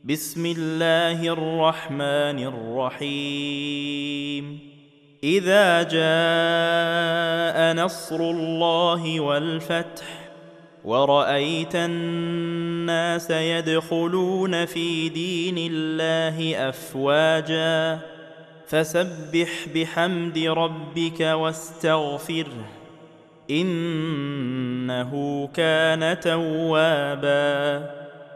بسم الله الرحمن الرحيم إذا جاء نصر الله والفتح ورأيت الناس يدخلون في دين الله أفواجا فسبح بحمد ربك واستغفره إنه كان توابا